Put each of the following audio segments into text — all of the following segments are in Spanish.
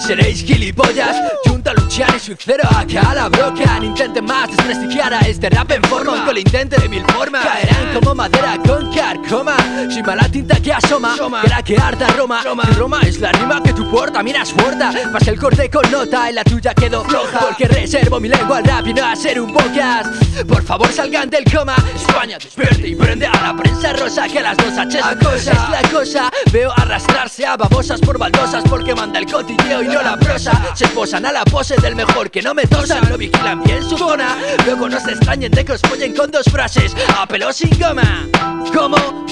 Seréis gilipollas, Junta Luciano y su cero acá a la broca. No intenten más desprestigiar a este rap en forma, aunque lo intente de mil formas. Caerán como madera con carcoma, sin mala tinta que asoma, verá que harta Roma. Roma es la rima que tu porta, miras fuerta. Pasa el corte con nota y la tuya quedó floja, porque reservo mi lengua al rap y no a ser un podcast. Por favor salgan del coma, España despierte y prende a la prensa rosa, que las dos H's acosa. Es la cosa, veo arrastrarse a babosas por baldosas, porque manda el cotilleo y no la prosa. Se posan a la pose del mejor, que no me tosan, no vigilan bien su zona. Luego no se extrañen de que os follen con dos frases a pelo sin goma. ¿Cómo?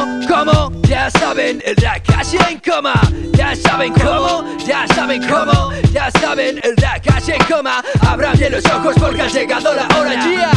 Ya saben, el rap casi en coma. Ya saben cómo, ya saben cómo, ya saben, el rap casi en coma. Abran bien los ojos porque ha llegado la hora.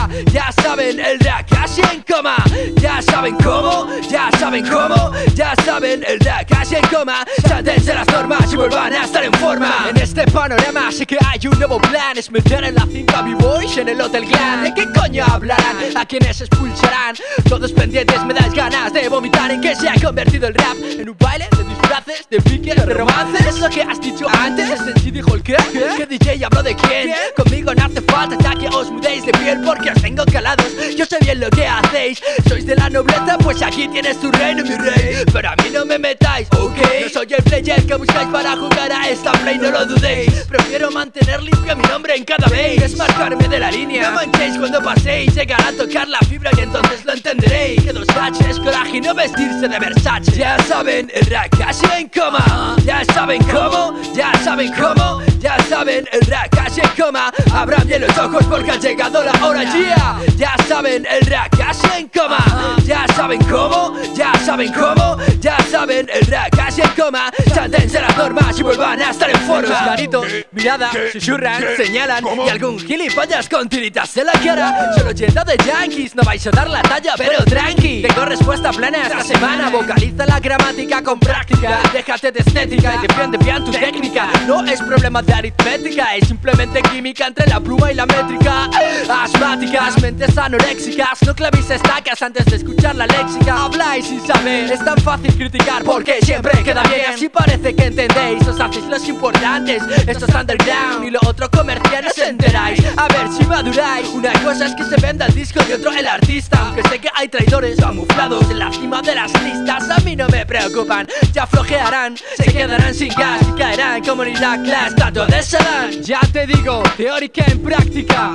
Ya saben, el rap casi en coma. Ya saben cómo, ya saben cómo, ya saben, el rap casi en coma. Sáltense las normas y vuelvan a estar en forma. En este panorama sé que hay un nuevo plan, es meter en la cinta B-Boys en el Hotel Glam. ¿De qué coño hablarán? ¿A quiénes expulsarán? Todos pendientes, me das ganas de vomitar. ¿En qué se ha convertido el rap? ¿En un baile de disfraces, de piques, de romances? ¿Es lo que has dicho antes? ¿Es sí dijo el qué? ¿Qué DJ habló de quién? Conmigo no hace falta ya que os mudéis de piel, porque os tengo calados. Yo sé bien lo que hacéis. ¿Sois de la nobleza? Pues aquí tienes tu reino, mi rey. Pero a mí no me metáis, ok. No soy el player que buscáis para jugar a esta play, no lo dudéis. Prefiero mantener limpio mi nombre en cada vez, desmarcarme de la línea. No manchéis cuando paséis, llegará a tocar la fibra y entonces lo entenderéis. Que dos baches, coraje y no vestirse de Versace. Ya saben, el rap casi en coma. Ya saben cómo, ya saben cómo, ya saben, el rap casi en coma. Abran bien los ojos porque ha llegado la hora. Ya saben, el rap casi en coma. Ya saben cómo, ya saben cómo, ya saben, el rap casi en coma. Sáltense las normas y vuelvan a estar en foros. Caritos, mirada, susurran, señalan, y algún gilipollas con tiritas en la cara. Solo lleno de yankees, no vais a dar la talla, pero tranqui. Tengo respuesta plena esta semana. Vocaliza la gramática con práctica, déjate de estética y defiende bien tu técnica. No es problema de aritmética, es simplemente química entre la pluma y la métrica. Asmáticas, mentes anoréxicas, no clavéis estacas antes de escuchar la léxica. Habláis sin saber, es tan fácil criticar porque siempre queda bien. Así parece que entendéis, os hacéis los importantes. Esto es underground y lo otro comercial, os enteráis. A ver si maduráis. Una cosa es que se venda el disco y otro el artista. Aunque sé que hay traidores camuflados en la cima de las listas, a mí no me preocupan, ya flojearán. Se quedarán sin gas y caerán como en Irak la estatua de Saddam. Ya te digo, teórica en práctica,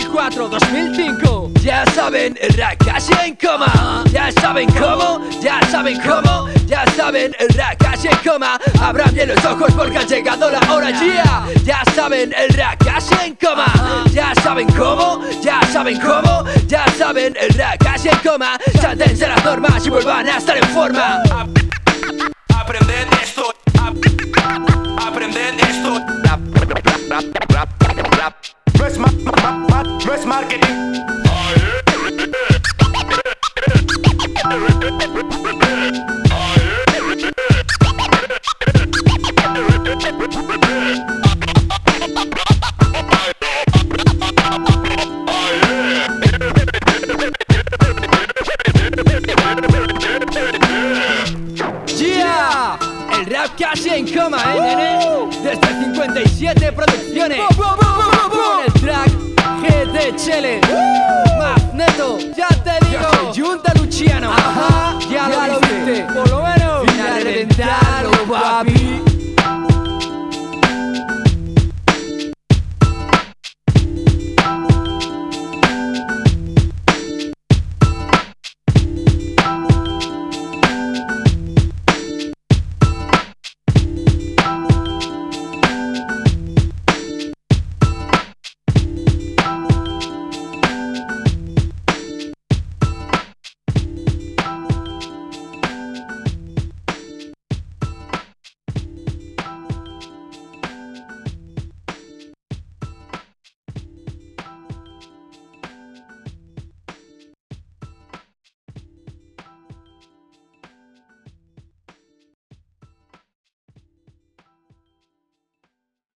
2004-2005. Ya saben, el rap casi en coma. Ya saben cómo, ya saben cómo, ya saben, el rap casi en coma. Abran bien los ojos porque ha llegado la hora. Ya saben, el rap casi en coma. Ya saben cómo, ya saben cómo, ya saben, el rap casi en coma. Sáltense las normas y vuelvan a estar en forma. Aprended esto. Aprended esto. No es marketing. El rap casi en coma, nene. Desde 57 producciones. Con el track GD Chele. Magneto, ya te digo. Junta Luciano.